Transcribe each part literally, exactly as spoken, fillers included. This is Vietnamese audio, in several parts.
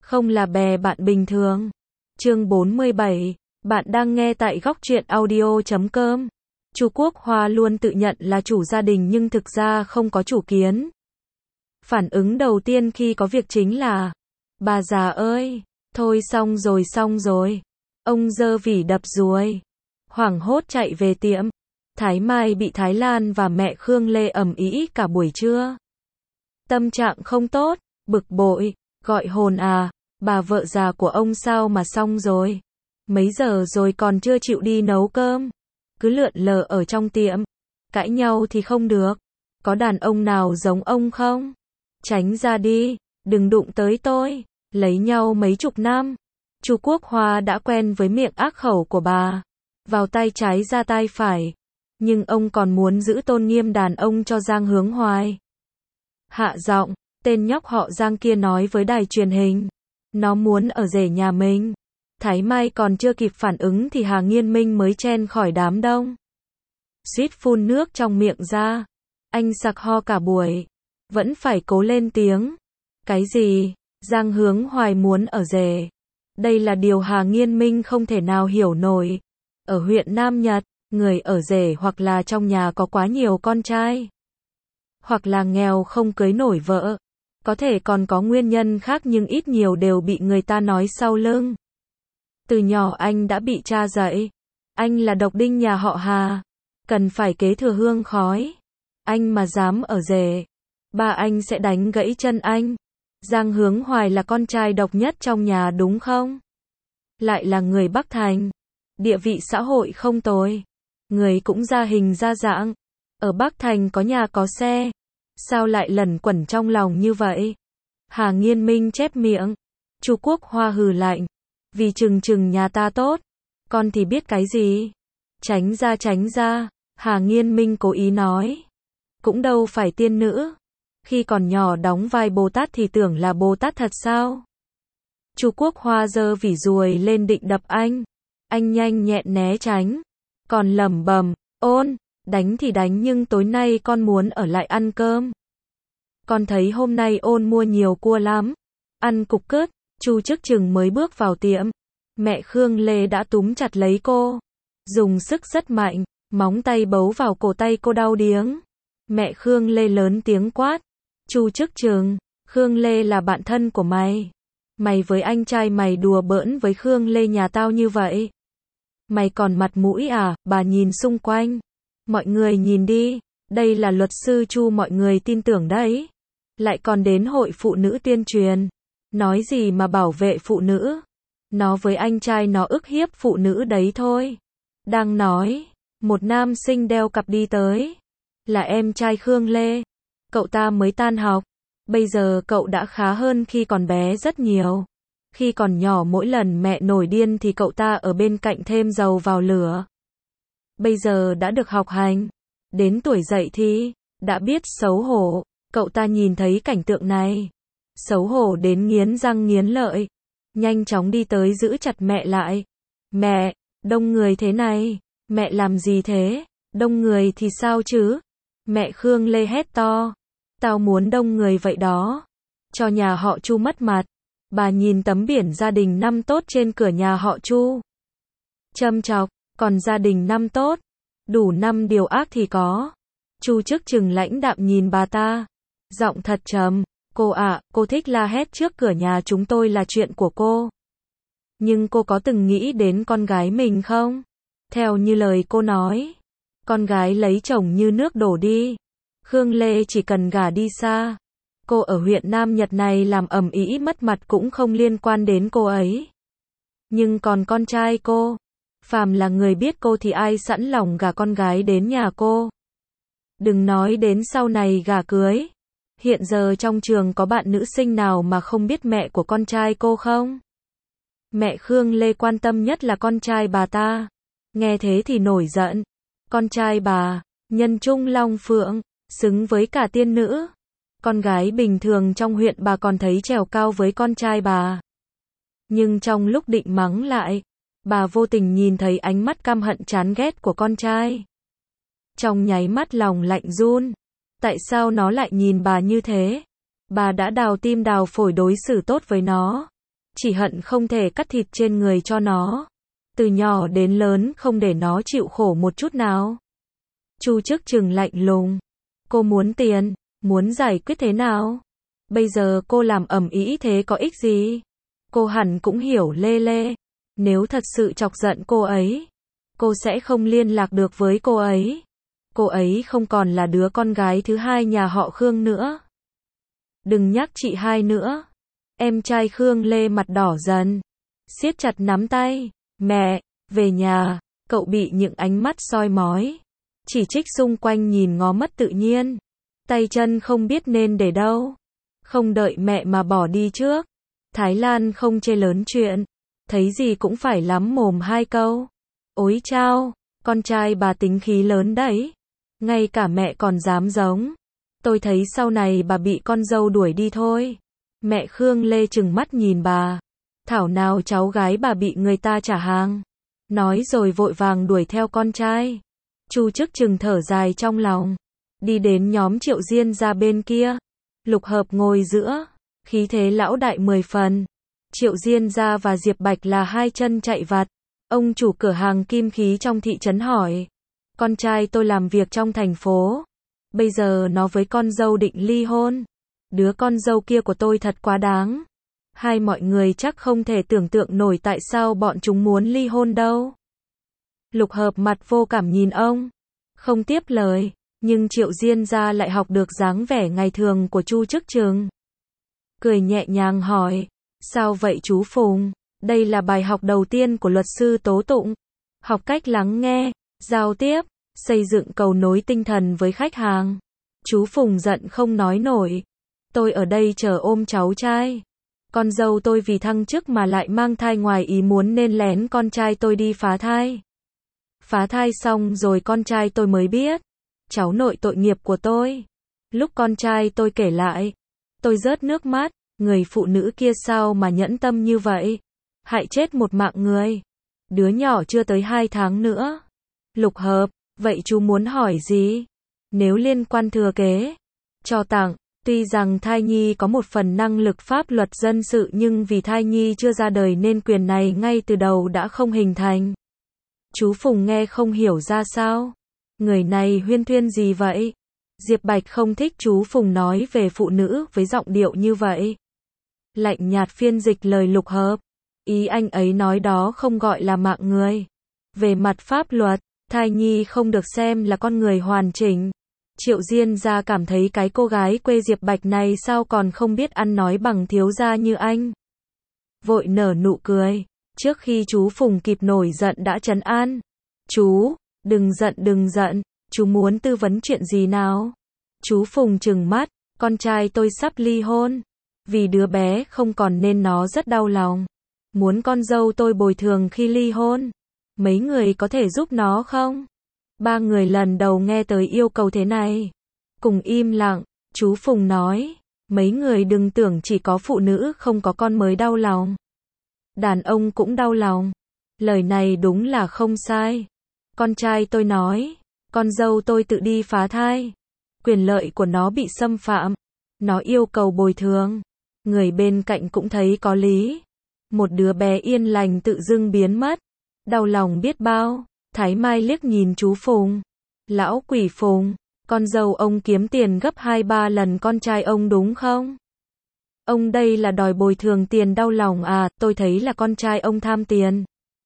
không là bè bạn bình thường. Chương bốn mươi bảy, bạn đang nghe tại góc truyện audio chấm com. Chu Quốc Hoa luôn tự nhận là chủ gia đình nhưng thực ra không có chủ kiến. Phản ứng đầu tiên khi có việc chính là, bà già ơi, thôi xong rồi xong rồi. Ông dơ vỉ đập ruồi. Hoảng hốt chạy về tiệm. Thái Mai bị Thái Lan và mẹ Khương Lê ầm ĩ cả buổi trưa. Tâm trạng không tốt, bực bội, gọi hồn à, bà vợ già của ông sao mà xong rồi. Mấy giờ rồi còn chưa chịu đi nấu cơm. Cứ lượn lờ ở trong tiệm. Cãi nhau thì không được. Có đàn ông nào giống ông không? Tránh ra đi, đừng đụng tới tôi. Lấy nhau mấy chục năm. Chu Quốc Hoa đã quen với miệng ác khẩu của bà. Vào tay trái ra tay phải. Nhưng ông còn muốn giữ tôn nghiêm đàn ông cho Giang Hướng Hoài. Hạ giọng, tên nhóc họ Giang kia nói với đài truyền hình. Nó muốn ở rể nhà mình. Thái Mai còn chưa kịp phản ứng thì Hà Nghiên Minh mới chen khỏi đám đông. Suýt phun nước trong miệng ra. Anh sặc ho cả buổi. Vẫn phải cố lên tiếng. Cái gì? Giang Hướng Hoài muốn ở rể. Đây là điều Hà Nghiên Minh không thể nào hiểu nổi. Ở huyện Nam Nhật, người ở rể hoặc là trong nhà có quá nhiều con trai. Hoặc là nghèo không cưới nổi vợ. Có thể còn có nguyên nhân khác nhưng ít nhiều đều bị người ta nói sau lưng. Từ nhỏ anh đã bị cha dạy. Anh là độc đinh nhà họ Hà. Cần phải kế thừa hương khói. Anh mà dám ở rể. Ba anh sẽ đánh gãy chân anh. Giang Hướng Hoài là con trai độc nhất trong nhà đúng không? Lại là người Bắc Thành. Địa vị xã hội không tồi. Người cũng ra hình ra dạng. Ở Bắc Thành có nhà có xe. Sao lại lẩn quẩn trong lòng như vậy? Hà Nghiên Minh chép miệng. Chu Quốc Hoa hừ lạnh. Vì chừng chừng nhà ta tốt. Con thì biết cái gì? Tránh ra tránh ra. Hà Nghiên Minh cố ý nói. Cũng đâu phải tiên nữ. Khi còn nhỏ đóng vai Bồ Tát thì tưởng là Bồ Tát thật sao? Chu Quốc Hoa giơ vỉ ruồi lên định đập anh. Anh nhanh nhẹn né tránh. Còn lẩm bẩm, ôn, đánh thì đánh nhưng tối nay con muốn ở lại ăn cơm. Con thấy hôm nay ôn mua nhiều cua lắm. Ăn cục cứt. Chu Chức Chừng mới bước vào tiệm. Mẹ Khương Lê đã túm chặt lấy cô. Dùng sức rất mạnh. Móng tay bấu vào cổ tay cô đau điếng. Mẹ Khương Lê lớn tiếng quát. Chu Chức Chừng, Khương Lê là bạn thân của mày. Mày với anh trai mày đùa bỡn với Khương Lê nhà tao như vậy. Mày còn mặt mũi à? Bà nhìn xung quanh. Mọi người nhìn đi. Đây là luật sư Chu mọi người tin tưởng đấy. Lại còn đến hội phụ nữ tuyên truyền. Nói gì mà bảo vệ phụ nữ. Nó với anh trai nó ức hiếp phụ nữ đấy thôi. Đang nói. Một nam sinh đeo cặp đi tới. Là em trai Khương Lê. Cậu ta mới tan học. Bây giờ cậu đã khá hơn khi còn bé rất nhiều. Khi còn nhỏ mỗi lần mẹ nổi điên thì cậu ta ở bên cạnh thêm dầu vào lửa. Bây giờ đã được học hành. Đến tuổi dậy thì đã biết xấu hổ. Cậu ta nhìn thấy cảnh tượng này. Xấu hổ đến nghiến răng nghiến lợi. Nhanh chóng đi tới giữ chặt mẹ lại. Mẹ, đông người thế này. Mẹ làm gì thế? Đông người thì sao chứ? Mẹ Khương Lê hét to. Tao muốn đông người vậy đó. Cho nhà họ Chu mất mặt. Bà nhìn tấm biển gia đình năm tốt trên cửa nhà họ Chu. Châm chọc, còn gia đình năm tốt. Đủ năm điều ác thì có. Chu Chức Chừng lãnh đạm nhìn bà ta. Giọng thật trầm. Cô ạ, à, cô thích la hét trước cửa nhà chúng tôi là chuyện của cô. Nhưng cô có từng nghĩ đến con gái mình không? Theo như lời cô nói. Con gái lấy chồng như nước đổ đi. Khương Lê chỉ cần gả đi xa. Cô ở huyện Nam Nhật này làm ầm ĩ mất mặt cũng không liên quan đến cô ấy. Nhưng còn con trai cô. Phàm là người biết cô thì ai sẵn lòng gả con gái đến nhà cô. Đừng nói đến sau này gả cưới. Hiện giờ trong trường có bạn nữ sinh nào mà không biết mẹ của con trai cô không? Mẹ Khương Lê quan tâm nhất là con trai bà ta. Nghe thế thì nổi giận. Con trai bà, nhân trung long phượng, xứng với cả tiên nữ. Con gái bình thường trong huyện bà còn thấy trèo cao với con trai bà. Nhưng trong lúc định mắng lại, bà vô tình nhìn thấy ánh mắt căm hận chán ghét của con trai. Trong nháy mắt lòng lạnh run. Tại sao nó lại nhìn bà như thế? Bà đã đào tim đào phổi đối xử tốt với nó. chỉ hận không thể cắt thịt trên người cho nó. Từ nhỏ đến lớn không để nó chịu khổ một chút nào. Chu Chức Trừng lạnh lùng. Cô muốn tiền, muốn giải quyết thế nào? Bây giờ cô làm ầm ĩ thế có ích gì? Cô hẳn cũng hiểu Lê Lê. Nếu thật sự chọc giận cô ấy, cô sẽ không liên lạc được với cô ấy. Cô ấy không còn là đứa con gái thứ hai nhà họ Khương nữa. Đừng nhắc chị hai nữa. Em trai Khương Lê mặt đỏ dần, siết chặt nắm tay. Mẹ, về nhà. Cậu bị những ánh mắt soi mói, chỉ trích xung quanh nhìn ngó mất tự nhiên. Tay chân không biết nên để đâu. Không đợi mẹ mà bỏ đi trước. Thái Lan không chê lớn chuyện, thấy gì cũng phải lắm mồm hai câu. Ối chao, con trai bà tính khí lớn đấy. Ngay cả mẹ còn dám giống. Tôi thấy sau này bà bị con dâu đuổi đi thôi. Mẹ Khương Lê trừng mắt nhìn bà. Thảo nào cháu gái bà bị người ta trả hàng. Nói rồi vội vàng đuổi theo con trai. Chu Chức Trừng thở dài trong lòng. Đi đến nhóm Triệu Diên ra bên kia. Lục Hợp ngồi giữa, khí thế lão đại mười phần. Triệu Diên gia và Diệp Bạch là hai chân chạy vặt. Ông chủ cửa hàng kim khí trong thị trấn hỏi. Con trai tôi làm việc trong thành phố. Bây giờ nó với con dâu định ly hôn. Đứa con dâu kia của tôi thật quá đáng. Hai mọi người chắc không thể tưởng tượng nổi tại sao bọn chúng muốn ly hôn đâu. Lục Hợp mặt vô cảm nhìn ông, không tiếp lời, nhưng Triệu Diên gia lại học được dáng vẻ ngày thường của Chu Chức Trừng. Cười nhẹ nhàng hỏi, sao vậy chú Phùng? Đây là bài học đầu tiên của luật sư tố tụng. Học cách lắng nghe, giao tiếp, xây dựng cầu nối tinh thần với khách hàng. Chú Phùng giận không nói nổi. Tôi ở đây chờ ôm cháu trai. Con dâu tôi vì thăng chức mà lại mang thai ngoài ý muốn nên lén con trai tôi đi phá thai. Phá thai xong rồi con trai tôi mới biết. Cháu nội tội nghiệp của tôi. Lúc con trai tôi kể lại, tôi rớt nước mắt. Người phụ nữ kia sao mà nhẫn tâm như vậy? Hại chết một mạng người. Đứa nhỏ chưa tới hai tháng nữa. Lục Hợp, vậy chú muốn hỏi gì? Nếu liên quan thừa kế, cho tặng. Tuy rằng thai nhi có một phần năng lực pháp luật dân sự nhưng vì thai nhi chưa ra đời nên quyền này ngay từ đầu đã không hình thành. Chú Phùng nghe không hiểu ra sao. Người này huyên thuyên gì vậy? Diệp Bạch không thích chú Phùng nói về phụ nữ với giọng điệu như vậy. Lạnh nhạt phiên dịch lời Lục Hợp. Ý anh ấy nói đó không gọi là mạng người. Về mặt pháp luật, thai nhi không được xem là con người hoàn chỉnh. Triệu Diên gia cảm thấy cái cô gái quê Diệp Bạch này sao còn không biết ăn nói bằng thiếu gia như anh. Vội nở nụ cười. Trước khi chú Phùng kịp nổi giận đã trấn an. Chú, đừng giận đừng giận. Chú muốn tư vấn chuyện gì nào? Chú Phùng trừng mắt. Con trai tôi sắp ly hôn. Vì đứa bé không còn nên nó rất đau lòng. Muốn con dâu tôi bồi thường khi ly hôn. Mấy người có thể giúp nó không? Ba người lần đầu nghe tới yêu cầu thế này. Cùng im lặng, chú Phùng nói. Mấy người đừng tưởng chỉ có phụ nữ không có con mới đau lòng. Đàn ông cũng đau lòng. Lời này đúng là không sai. Con trai tôi nói. Con dâu tôi tự đi phá thai. Quyền lợi của nó bị xâm phạm. Nó yêu cầu bồi thường. Người bên cạnh cũng thấy có lý. Một đứa bé yên lành tự dưng biến mất. Đau lòng biết bao. Thái Mai liếc nhìn chú Phùng. Lão quỷ Phùng, con dâu ông kiếm tiền gấp hai ba lần con trai ông đúng không? Ông đây là đòi bồi thường tiền đau lòng à? Tôi thấy là con trai ông tham tiền.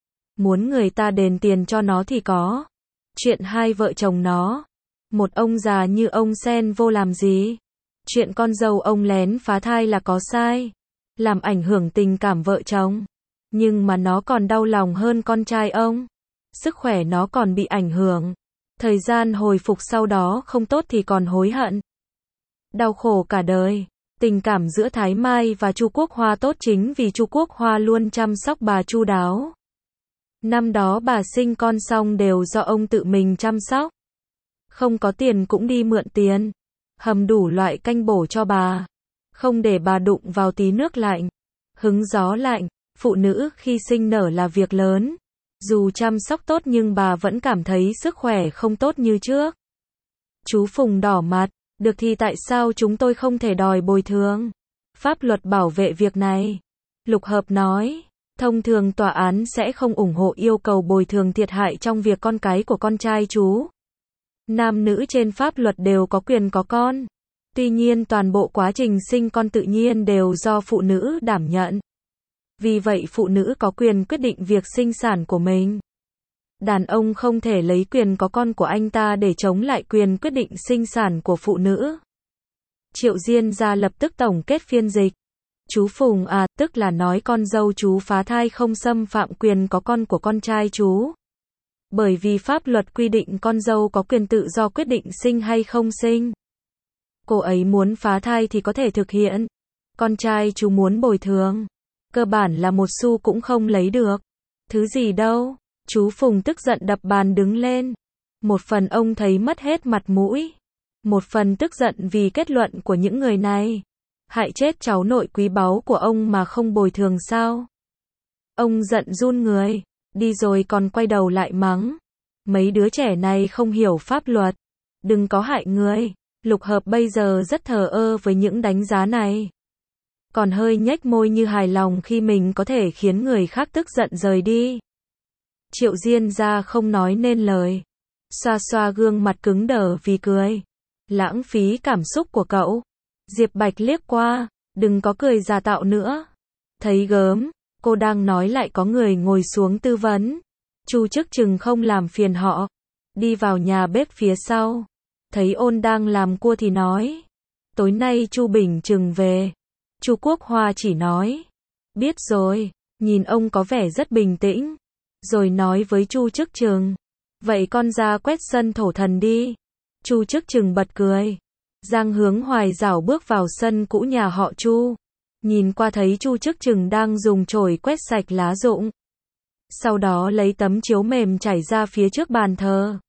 Muốn người ta đền tiền cho nó thì có. Chuyện hai vợ chồng nó. Một ông già như ông xen vô làm gì? Chuyện con dâu ông lén phá thai là có sai. Làm ảnh hưởng tình cảm vợ chồng. Nhưng mà nó còn đau lòng hơn con trai ông. Sức khỏe nó còn bị ảnh hưởng. Thời gian hồi phục sau đó không tốt thì còn hối hận. Đau khổ cả đời. Tình cảm giữa Thái Mai và Chu Quốc Hoa tốt chính vì Chu Quốc Hoa luôn chăm sóc bà chu đáo. Năm đó bà sinh con xong đều do ông tự mình chăm sóc. Không có tiền cũng đi mượn tiền. Hầm đủ loại canh bổ cho bà. Không để bà đụng vào tí nước lạnh. Hứng gió lạnh. Phụ nữ khi sinh nở là việc lớn. Dù chăm sóc tốt nhưng bà vẫn cảm thấy sức khỏe không tốt như trước. Chú Phùng đỏ mặt. Được thì tại sao chúng tôi không thể đòi bồi thường? Pháp luật bảo vệ việc này. Lục Hợp nói, thông thường tòa án sẽ không ủng hộ yêu cầu bồi thường thiệt hại trong việc con cái của con trai chú. Nam nữ trên pháp luật đều có quyền có con. Tuy nhiên toàn bộ quá trình sinh con tự nhiên đều do phụ nữ đảm nhận. Vì vậy phụ nữ có quyền quyết định việc sinh sản của mình. Đàn ông không thể lấy quyền có con của anh ta để chống lại quyền quyết định sinh sản của phụ nữ. Triệu Diên Gia lập tức tổng kết phiên dịch. Chú Phùng à, tức là nói con dâu chú phá thai không xâm phạm quyền có con của con trai chú. Bởi vì pháp luật quy định con dâu có quyền tự do quyết định sinh hay không sinh. Cô ấy muốn phá thai thì có thể thực hiện. Con trai chú muốn bồi thường. Cơ bản là một xu cũng không lấy được. Thứ gì đâu. Chú Phùng tức giận đập bàn đứng lên. Một phần ông thấy mất hết mặt mũi. Một phần tức giận vì kết luận của những người này. Hại chết cháu nội quý báu của ông mà không bồi thường sao? Ông giận run người. Đi rồi còn quay đầu lại mắng. Mấy đứa trẻ này không hiểu pháp luật. Đừng có hại người. Lục Hợp bây giờ rất thờ ơ với những đánh giá này. Còn hơi nhếch môi như hài lòng khi mình có thể khiến người khác tức giận rời đi. Triệu Diên Gia không nói nên lời. Xoa xoa gương mặt cứng đờ vì cười. Lãng phí cảm xúc của cậu. Diệp Bạch liếc qua. Đừng có cười giả tạo nữa. Thấy gớm. Cô đang nói lại có người ngồi xuống tư vấn. Chu Chức Chừng không làm phiền họ. Đi vào nhà bếp phía sau. Thấy Ôn đang làm cua thì nói. Tối nay Chu Bình Chừng về. Chu Quốc Hoa chỉ nói. Biết rồi. Nhìn ông có vẻ rất bình tĩnh. Rồi nói với Chu Chức Chừng. Vậy con ra quét sân thổ thần đi. Chu Chức Chừng bật cười. Giang Hướng Hoài rảo bước vào sân cũ nhà họ Chu. Nhìn qua thấy Chu Chức Chừng đang dùng chổi quét sạch lá rụng. Sau đó lấy tấm chiếu mềm trải ra phía trước bàn thờ.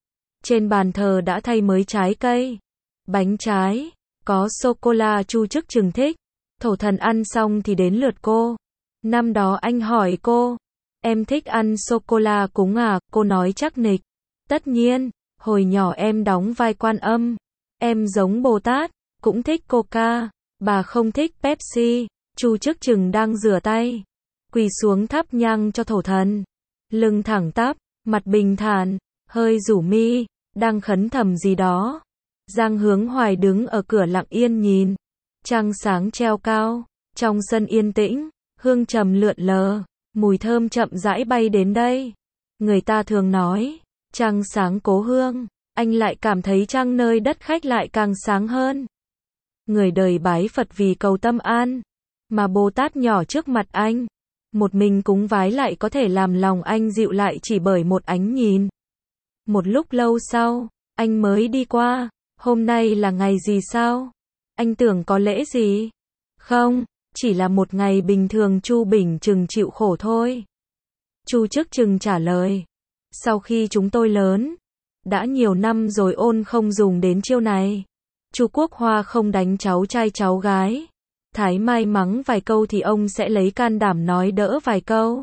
Trên bàn thờ đã thay mới trái cây. Bánh trái. Có sô-cô-la Chu Chức Chừng thích. Thổ thần ăn xong thì đến lượt cô. Năm đó anh hỏi cô. Em thích ăn sô-cô-la cúng à? Cô nói chắc nịch. Tất nhiên. Hồi nhỏ em đóng vai Quan Âm. Em giống Bồ Tát. Cũng thích Coca. Bà không thích Pepsi. Chu Chức Chừng đang rửa tay. Quỳ xuống thắp nhang cho thổ thần. Lưng thẳng tắp. Mặt bình thản. Hơi rủ mi. Đang khấn thầm gì đó. Giang Hướng Hoài đứng ở cửa lặng yên nhìn. Trăng sáng treo cao. Trong sân yên tĩnh. Hương trầm lượn lờ. Mùi thơm chậm rãi bay đến đây. Người ta thường nói. Trăng sáng cố hương. Anh lại cảm thấy trăng nơi đất khách lại càng sáng hơn. Người đời bái Phật vì cầu tâm an. Mà Bồ Tát nhỏ trước mặt anh. Một mình cúng vái lại có thể làm lòng anh dịu lại chỉ bởi một ánh nhìn. Một lúc lâu sau, anh mới đi qua. Hôm nay là ngày gì sao? Anh tưởng có lễ gì? Không, chỉ là một ngày bình thường Chu Bình Chừng chịu khổ thôi. Chu Chức Chừng trả lời. Sau khi chúng tôi lớn, đã nhiều năm rồi Ôn không dùng đến chiêu này. Chu Quốc Hoa không đánh cháu trai cháu gái. Thái Mai mắng vài câu thì ông sẽ lấy can đảm nói đỡ vài câu.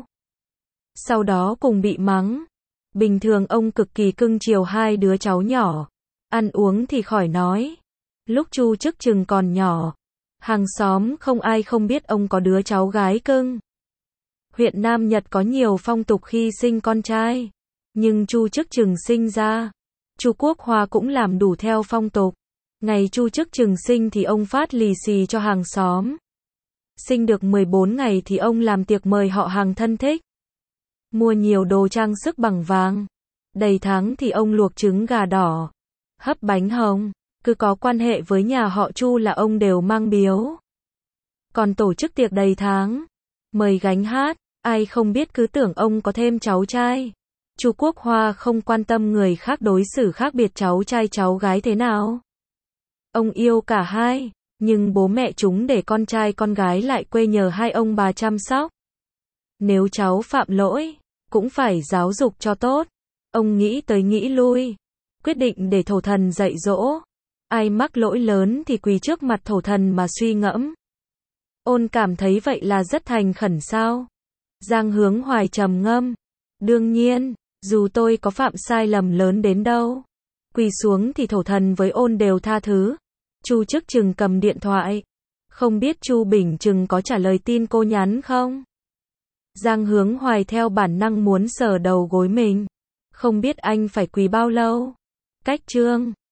Sau đó cùng bị mắng. Bình thường ông cực kỳ cưng chiều hai đứa cháu nhỏ. Ăn uống thì khỏi nói. Lúc Chu Chức Chừng còn nhỏ, hàng xóm không ai không biết ông có đứa cháu gái cưng. Huyện Nam Nhật có nhiều phong tục khi sinh con trai. Nhưng Chu Chức Chừng sinh ra, Chu Quốc Hoa cũng làm đủ theo phong tục. Ngày Chu Chức Chừng sinh thì ông phát lì xì cho hàng xóm. Sinh được mười bốn ngày thì ông làm tiệc mời họ hàng thân thích. Mua nhiều đồ trang sức bằng vàng. Đầy tháng thì ông luộc trứng gà đỏ, hấp bánh hồng. Cứ có quan hệ với nhà họ Chu là ông đều mang biếu. Còn tổ chức tiệc đầy tháng, mời gánh hát, ai không biết cứ tưởng ông có thêm cháu trai. Chu Quốc Hoa không quan tâm người khác đối xử khác biệt cháu trai cháu gái thế nào. Ông yêu cả hai, nhưng bố mẹ chúng để con trai con gái lại quê nhờ hai ông bà chăm sóc. Nếu cháu phạm lỗi, cũng phải giáo dục cho tốt. Ông nghĩ tới nghĩ lui, quyết định để thổ thần dạy dỗ. Ai mắc lỗi lớn thì quỳ trước mặt thổ thần mà suy ngẫm. Ôn cảm thấy vậy là rất thành khẩn sao? Giang Hướng Hoài trầm ngâm. Đương nhiên, dù tôi có phạm sai lầm lớn đến đâu, quỳ xuống thì thổ thần với Ôn đều tha thứ. Chu Chức Chừng cầm điện thoại. Không biết Chu Bình Trừng có trả lời tin cô nhắn không? Giang Hướng Hoài theo bản năng muốn sờ đầu gối mình. Không biết anh phải quỳ bao lâu? Cách chương